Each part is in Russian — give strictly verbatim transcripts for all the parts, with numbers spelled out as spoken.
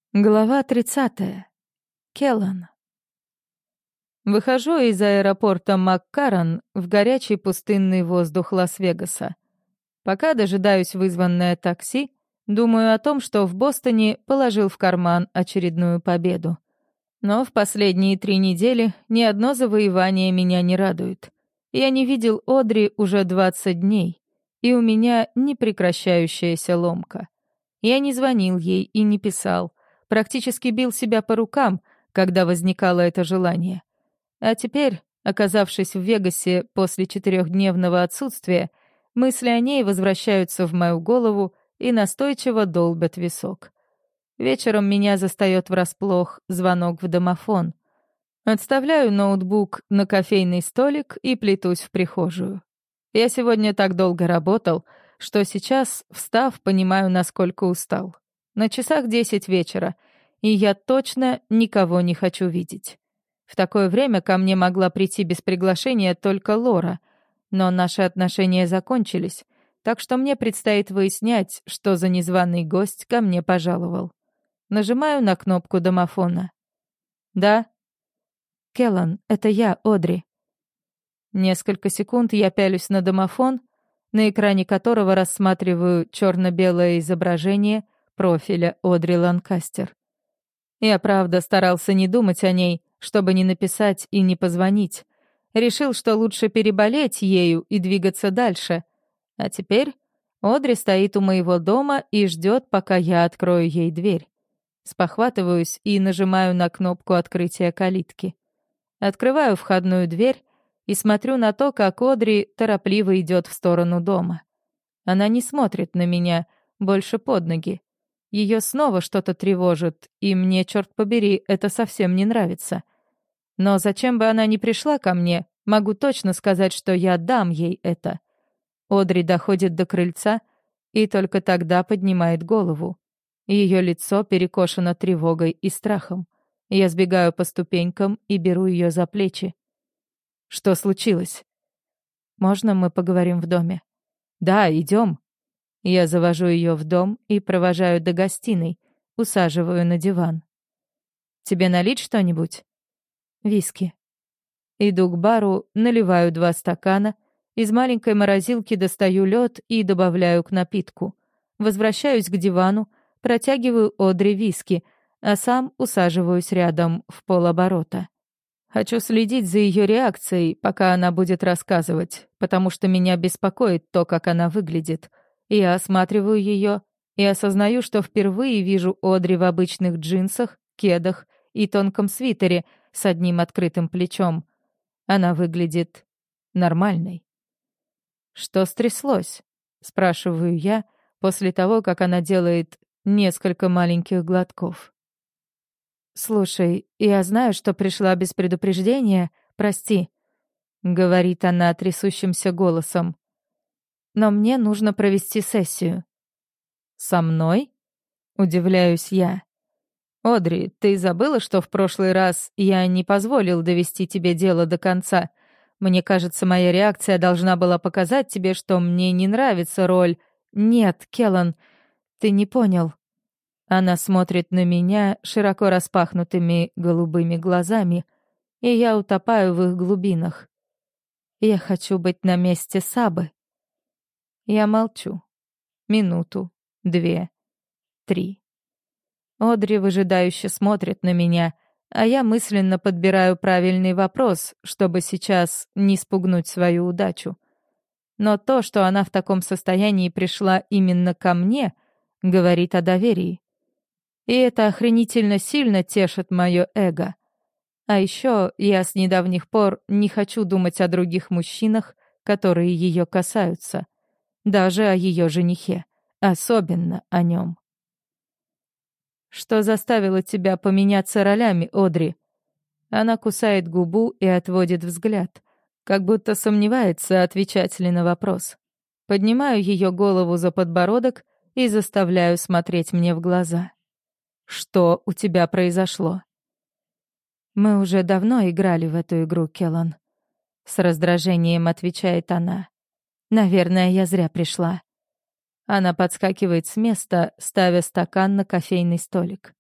Глава тридцатая. Келлан. Выхожу из аэропорта Маккарран в горячий пустынный воздух Лас-Вегаса. Пока дожидаюсь вызванное такси, думаю о том, что в Бостоне положил в карман очередную победу. Но в последние три недели ни одно завоевание меня не радует. Я не видел Одри уже двадцать дней, и у меня непрекращающаяся ломка. Я не звонил ей и не писал, практически бил себя по рукам, когда возникало это желание. А теперь, оказавшись в Вегасе после четырехдневного отсутствия, мысли о ней возвращаются в мою голову и настойчиво долбят висок. Вечером меня застаёт врасплох звонок в домофон. Отставляю ноутбук на кофейный столик и плетусь в прихожую. Я сегодня так долго работал, что сейчас, встав, понимаю, насколько устал. На часах десять вечера, и я точно никого не хочу видеть. В такое время ко мне могла прийти без приглашения только Лора, но наши отношения закончились, так что мне предстоит выяснять, что за незваный гость ко мне пожаловал. Нажимаю на кнопку домофона. «Да?» «Келлан, это я, Одри». Несколько секунд я пялюсь на домофон, на экране которого рассматриваю черно-белое изображение профиля Одри Ланкастер. Я, правда, старался не думать о ней, чтобы не написать и не позвонить. Решил, что лучше переболеть ею и двигаться дальше. А теперь Одри стоит у моего дома и ждет, пока я открою ей дверь. Спохватываюсь и нажимаю на кнопку открытия калитки. Открываю входную дверь и смотрю на то, как Одри торопливо идет в сторону дома. Она не смотрит на меня, больше под ноги. Ее снова что-то тревожит, и мне, черт побери, это совсем не нравится. Но зачем бы она ни пришла ко мне, могу точно сказать, что я дам ей это. Одри доходит до крыльца и только тогда поднимает голову. Ее лицо перекошено тревогой и страхом. Я сбегаю по ступенькам и беру ее за плечи. Что случилось? Можно мы поговорим в доме? Да, идем. Я завожу ее в дом и провожаю до гостиной, усаживаю на диван. Тебе налить что-нибудь? Виски. Иду к бару, наливаю два стакана, из маленькой морозилки достаю лед и добавляю к напитку. Возвращаюсь к дивану, протягиваю Одри виски, а сам усаживаюсь рядом в полоборота. Хочу следить за ее реакцией, пока она будет рассказывать, потому что меня беспокоит то, как она выглядит. Я осматриваю ее и осознаю, что впервые вижу Одри в обычных джинсах, кедах и тонком свитере с одним открытым плечом. Она выглядит нормальной. «Что стряслось?» — спрашиваю я после того, как она делает несколько маленьких глотков. «Слушай, я знаю, что пришла без предупреждения, прости», — говорит она трясущимся голосом. «Но мне нужно провести сессию». «Со мной?» — удивляюсь я. «Одри, ты забыла, что в прошлый раз я не позволил довести тебе дело до конца? Мне кажется, моя реакция должна была показать тебе, что мне не нравится роль...» «Нет, Келлан, ты не понял». Она смотрит на меня широко распахнутыми голубыми глазами, и я утопаю в их глубинах. Я хочу быть на месте Сабы. Я молчу. Минуту, две, три. Одри выжидающе смотрит на меня, а я мысленно подбираю правильный вопрос, чтобы сейчас не спугнуть свою удачу. Но то, что она в таком состоянии пришла именно ко мне, говорит о доверии. И это охренительно сильно тешит мое эго. А еще я с недавних пор не хочу думать о других мужчинах, которые ее касаются. Даже о ее женихе. Особенно о нем. «Что заставило тебя поменяться ролями, Одри?» Она кусает губу и отводит взгляд, как будто сомневается, отвечать ли на вопрос. Поднимаю ее голову за подбородок и заставляю смотреть мне в глаза. «Что у тебя произошло?» «Мы уже давно играли в эту игру, Келлан», — с раздражением отвечает она. «Наверное, я зря пришла». Она подскакивает с места, ставя стакан на кофейный столик.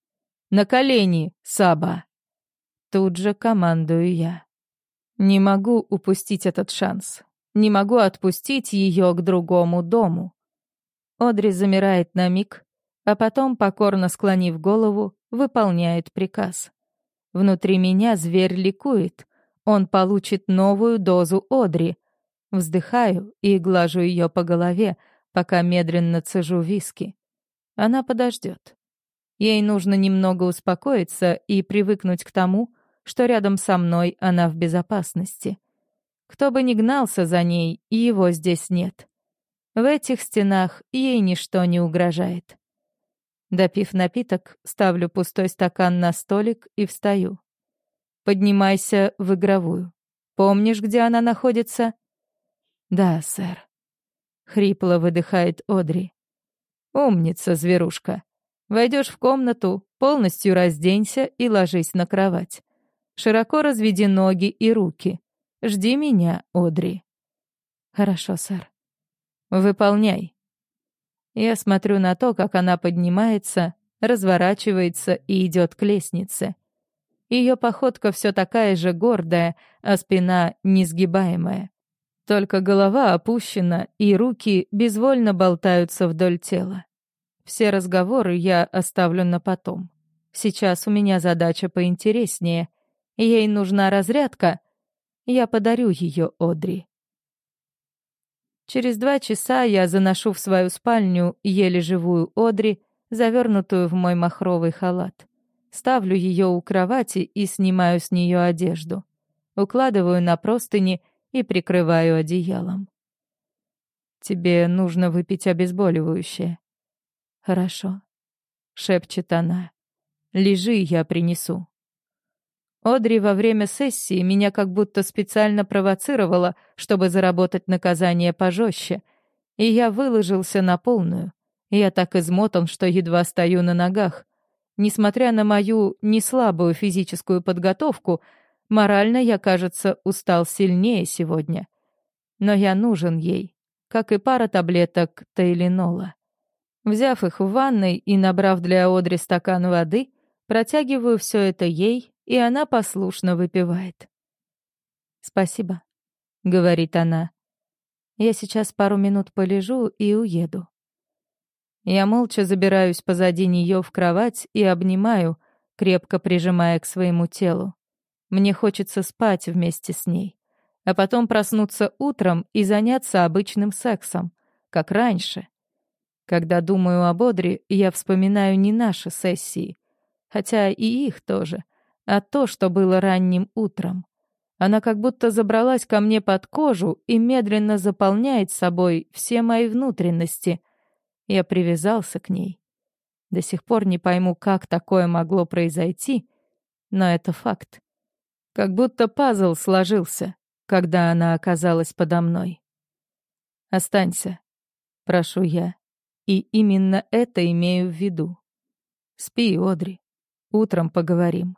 На колени, Саба!» Тут же командую я. Не могу упустить этот шанс. Не могу отпустить ее к другому дому. Одри замирает на миг, а потом, покорно склонив голову, выполняет приказ. Внутри меня зверь ликует. Он получит новую дозу Одри. Вздыхаю и глажу ее по голове, пока медленно цежу виски. Она подождет. Ей нужно немного успокоиться и привыкнуть к тому, что рядом со мной она в безопасности. Кто бы ни гнался за ней, его здесь нет. В этих стенах ей ничто не угрожает. Допив напиток, ставлю пустой стакан на столик и встаю. «Поднимайся в игровую. Помнишь, где она находится?» «Да, сэр», — хрипло выдыхает Одри. «Умница, зверушка. Войдешь в комнату, полностью разденься и ложись на кровать. Широко разведи ноги и руки. Жди меня, Одри». «Хорошо, сэр». «Выполняй». Я смотрю на то, как она поднимается, разворачивается и идет к лестнице. Ее походка все такая же гордая, а спина несгибаемая. Только голова опущена, и руки безвольно болтаются вдоль тела. Все разговоры я оставлю на потом. Сейчас у меня задача поинтереснее. Ей нужна разрядка. Я подарю ее Одри. Через два часа я заношу в свою спальню еле живую Одри, завернутую в мой махровый халат. Ставлю ее у кровати и снимаю с нее одежду. Укладываю на простыни и прикрываю одеялом. «Тебе нужно выпить обезболивающее». «Хорошо», — шепчет она. «Лежи, я принесу». Одри во время сессии меня как будто специально провоцировала, чтобы заработать наказание пожестче, и я выложился на полную. Я так измотан, что едва стою на ногах. Несмотря на мою неслабую физическую подготовку, морально я, кажется, устал сильнее сегодня. Но я нужен ей, как и пара таблеток Тайленола. Взяв их в ванной и набрав для Одри стакан воды, протягиваю все это ей, и она послушно выпивает. «Спасибо», — говорит она. «Я сейчас пару минут полежу и уеду». Я молча забираюсь позади нее в кровать и обнимаю, крепко прижимая к своему телу. Мне хочется спать вместе с ней, а потом проснуться утром и заняться обычным сексом, как раньше. Когда думаю об Одри, я вспоминаю не наши сессии, хотя и их тоже, а то, что было ранним утром. Она как будто забралась ко мне под кожу и медленно заполняет собой все мои внутренности. Я привязался к ней. До сих пор не пойму, как такое могло произойти, но это факт. Как будто пазл сложился, когда она оказалась подо мной. «Останься», — прошу я, и именно это имею в виду. «Спи, Одри, утром поговорим».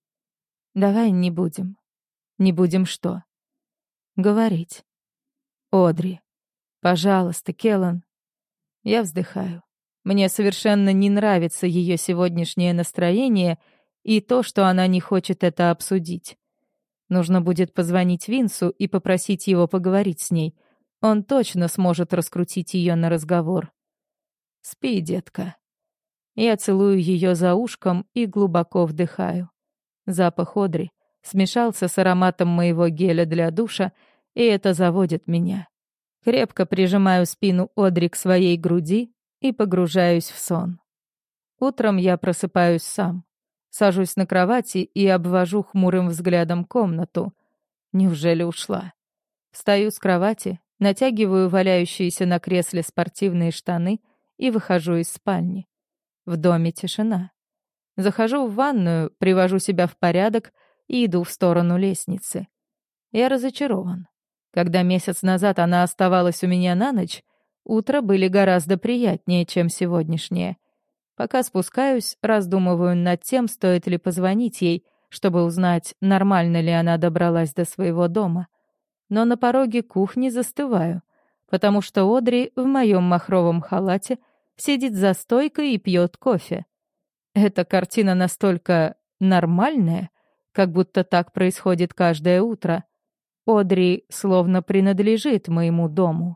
«Давай не будем». «Не будем что?» «Говорить». «Одри, пожалуйста, Келлан». Я вздыхаю. Мне совершенно не нравится ее сегодняшнее настроение и то, что она не хочет это обсудить. Нужно будет позвонить Винсу и попросить его поговорить с ней. Он точно сможет раскрутить ее на разговор. «Спи, детка». Я целую ее за ушком и глубоко вдыхаю. Запах Одри смешался с ароматом моего геля для душа, и это заводит меня. Крепко прижимаю спину Одри к своей груди и погружаюсь в сон. Утром я просыпаюсь сам. Сажусь на кровати и обвожу хмурым взглядом комнату. Неужели ушла? Встаю с кровати, натягиваю валяющиеся на кресле спортивные штаны и выхожу из спальни. В доме тишина. Захожу в ванную, привожу себя в порядок и иду в сторону лестницы. Я разочарован. Когда месяц назад она оставалась у меня на ночь, утро были гораздо приятнее, чем сегодняшнее. Пока спускаюсь, раздумываю над тем, стоит ли позвонить ей, чтобы узнать, нормально ли она добралась до своего дома. Но на пороге кухни застываю, потому что Одри в моем махровом халате сидит за стойкой и пьет кофе. Эта картина настолько нормальная, как будто так происходит каждое утро. Одри словно принадлежит моему дому.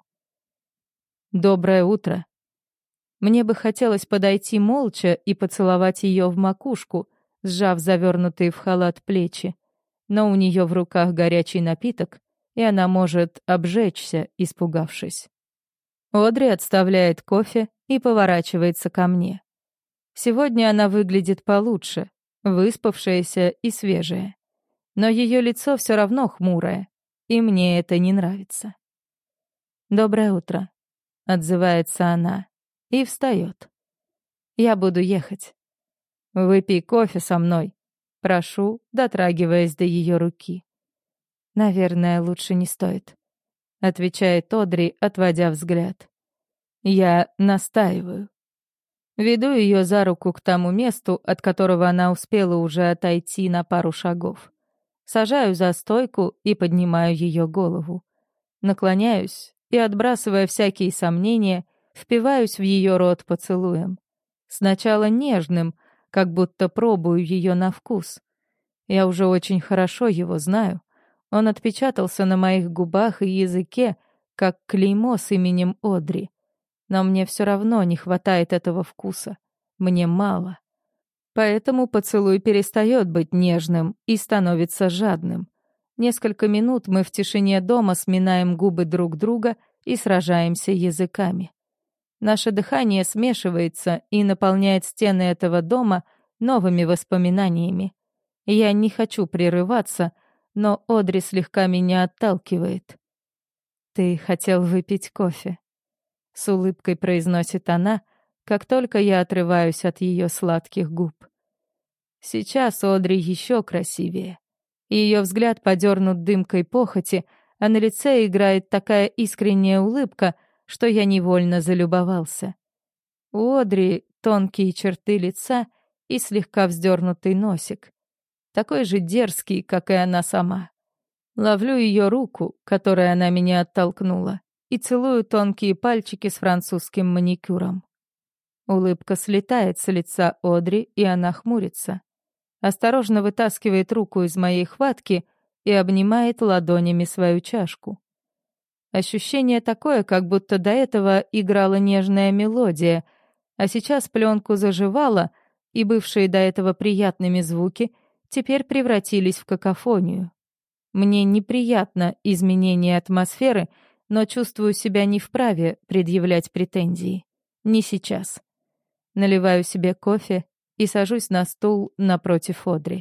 Доброе утро. Мне бы хотелось подойти молча и поцеловать ее в макушку, сжав завернутые в халат плечи. Но у нее в руках горячий напиток, и она может обжечься, испугавшись. Одри отставляет кофе и поворачивается ко мне. Сегодня она выглядит получше, выспавшаяся и свежая. Но ее лицо все равно хмурое, и мне это не нравится. «Доброе утро», — отзывается она и встает. «Я буду ехать». «Выпей кофе со мной», — прошу, дотрагиваясь до ее руки. «Наверное, лучше не стоит», — отвечает Одри, отводя взгляд. «Я настаиваю». Веду ее за руку к тому месту, от которого она успела уже отойти на пару шагов. Сажаю за стойку и поднимаю ее голову. Наклоняюсь и, отбрасывая всякие сомнения, впиваюсь в ее рот поцелуем. Сначала нежным, как будто пробую ее на вкус. Я уже очень хорошо его знаю. Он отпечатался на моих губах и языке, как клеймо с именем Одри. Но мне все равно не хватает этого вкуса. Мне мало. Поэтому поцелуй перестает быть нежным и становится жадным. Несколько минут мы в тишине дома сминаем губы друг друга и сражаемся языками. Наше дыхание смешивается и наполняет стены этого дома новыми воспоминаниями. Я не хочу прерываться, но Одри слегка меня отталкивает. «Ты хотел выпить кофе», — с улыбкой произносит она, как только я отрываюсь от ее сладких губ. Сейчас Одри еще красивее. Ее взгляд подернут дымкой похоти, а на лице играет такая искренняя улыбка, что я невольно залюбовался. У Одри тонкие черты лица и слегка вздернутый носик. Такой же дерзкий, как и она сама. Ловлю ее руку, которой она меня оттолкнула, и целую тонкие пальчики с французским маникюром. Улыбка слетает с лица Одри, и она хмурится. Осторожно вытаскивает руку из моей хватки и обнимает ладонями свою чашку. Ощущение такое, как будто до этого играла нежная мелодия, а сейчас пленку заживала, и бывшие до этого приятными звуки теперь превратились в какофонию. Мне неприятно изменение атмосферы, но чувствую себя не вправе предъявлять претензии. Не сейчас. Наливаю себе кофе и сажусь на стул напротив Одри.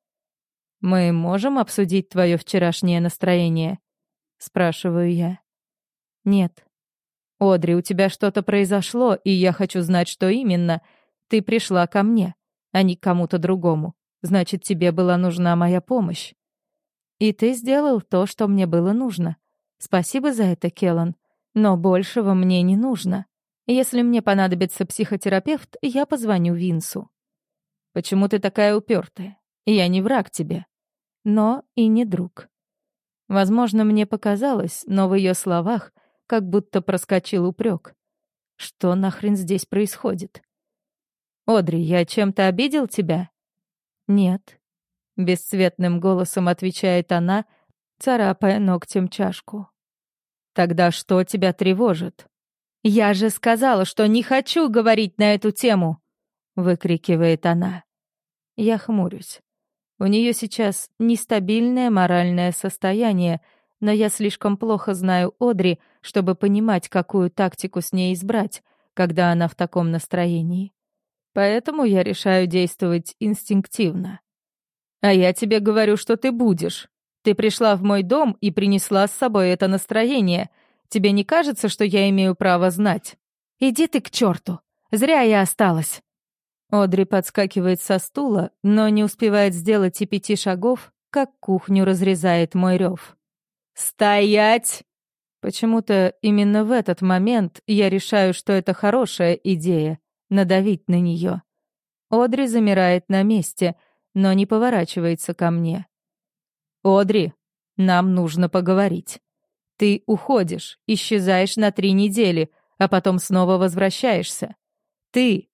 «Мы можем обсудить твое вчерашнее настроение?» — спрашиваю я. «Нет». «Одри, у тебя что-то произошло, и я хочу знать, что именно. Ты пришла ко мне, а не к кому-то другому. Значит, тебе была нужна моя помощь. И ты сделал то, что мне было нужно. Спасибо за это, Келлан. Но большего мне не нужно. Если мне понадобится психотерапевт, я позвоню Винсу». «Почему ты такая упертая? Я не враг тебе». Но и не друг. Возможно, мне показалось, но в ее словах как будто проскочил упрек. Что нахрен здесь происходит? «Одри, я чем-то обидел тебя?» «Нет», — бесцветным голосом отвечает она, царапая ногтем чашку. «Тогда что тебя тревожит?» «Я же сказала, что не хочу говорить на эту тему!» — выкрикивает она. Я хмурюсь. У нее сейчас нестабильное моральное состояние, но я слишком плохо знаю Одри, чтобы понимать, какую тактику с ней избрать, когда она в таком настроении. Поэтому я решаю действовать инстинктивно. «А я тебе говорю, что ты будешь. Ты пришла в мой дом и принесла с собой это настроение. Тебе не кажется, что я имею право знать?» «Иди ты к черту! Зря я осталась!» Одри подскакивает со стула, но не успевает сделать и пяти шагов, как кухню разрезает мой рев. «Стоять!» Почему-то именно в этот момент я решаю, что это хорошая идея — надавить на нее. Одри замирает на месте, но не поворачивается ко мне. «Одри, нам нужно поговорить. Ты уходишь, исчезаешь на три недели, а потом снова возвращаешься. Ты,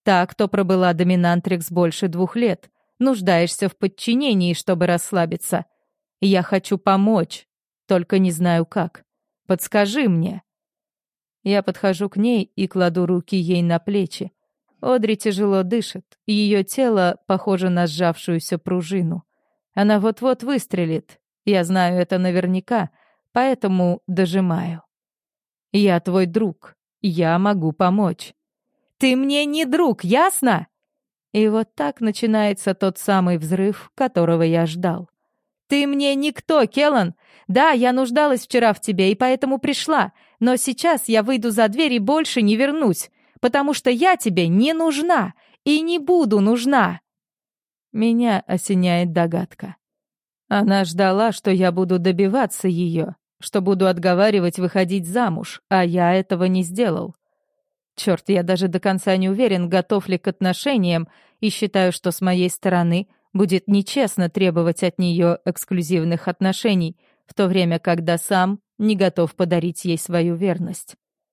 Та, кто пробыла доминантрикс больше двух лет. Нуждаешься в подчинении, чтобы расслабиться. Я хочу помочь, только не знаю как. Подскажи мне». Я подхожу к ней и кладу руки ей на плечи. Одри тяжело дышит, ее тело похоже на сжавшуюся пружину. Она вот-вот выстрелит. Я знаю это наверняка, поэтому дожимаю. «Я твой друг. Я могу помочь». «Ты мне не друг, ясно?» И вот так начинается тот самый взрыв, которого я ждал. «Ты мне никто, Келлан! Да, я нуждалась вчера в тебе и поэтому пришла, но сейчас я выйду за дверь и больше не вернусь, потому что я тебе не нужна и не буду нужна!» Меня осеняет догадка. Она ждала, что я буду добиваться ее, что буду отговаривать выходить замуж, а я этого не сделал. Черт, я даже до конца не уверен, готов ли к отношениям, и считаю, что с моей стороны будет нечестно требовать от нее эксклюзивных отношений, в то время, когда сам не готов подарить ей свою верность.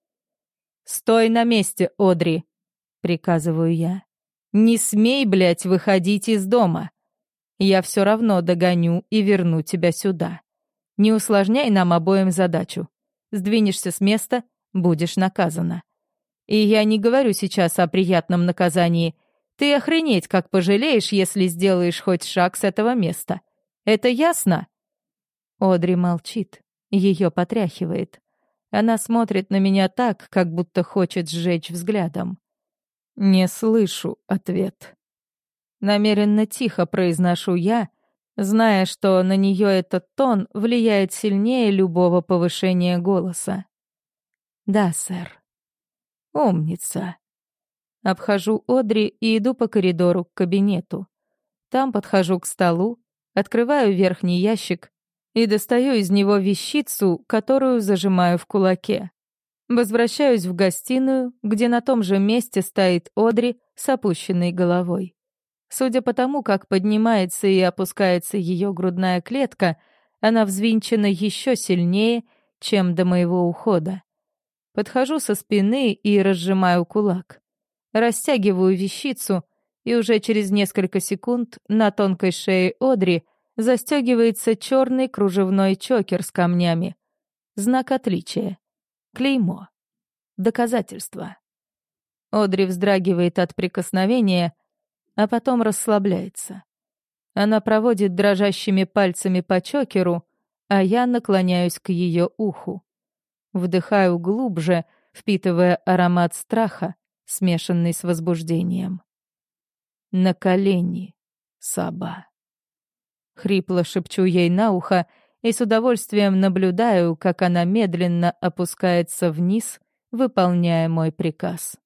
«Стой на месте, Одри!» — приказываю я. «Не смей, блядь, выходить из дома! Я все равно догоню и верну тебя сюда. Не усложняй нам обоим задачу. Сдвинешься с места — будешь наказана. И я не говорю сейчас о приятном наказании. Ты охренеть как пожалеешь, если сделаешь хоть шаг с этого места. Это ясно?» Одри молчит, ее потряхивает. Она смотрит на меня так, как будто хочет сжечь взглядом. Не слышу ответ. Намеренно тихо произношу я, зная, что на нее этот тон влияет сильнее любого повышения голоса. «Да, сэр». «Умница». Обхожу Одри и иду по коридору к кабинету. Там подхожу к столу, открываю верхний ящик и достаю из него вещицу, которую зажимаю в кулаке. Возвращаюсь в гостиную, где на том же месте стоит Одри с опущенной головой. Судя по тому, как поднимается и опускается ее грудная клетка, она взвинчена еще сильнее, чем до моего ухода. Подхожу со спины и разжимаю кулак. Растягиваю вещицу, и уже через несколько секунд на тонкой шее Одри застегивается черный кружевной чокер с камнями. Знак отличия. Клеймо. Доказательство. Одри вздрагивает от прикосновения, а потом расслабляется. Она проводит дрожащими пальцами по чокеру, а я наклоняюсь к ее уху. Вдыхаю глубже, впитывая аромат страха, смешанный с возбуждением. «На колени, Саба». Хрипло шепчу ей на ухо и с удовольствием наблюдаю, как она медленно опускается вниз, выполняя мой приказ.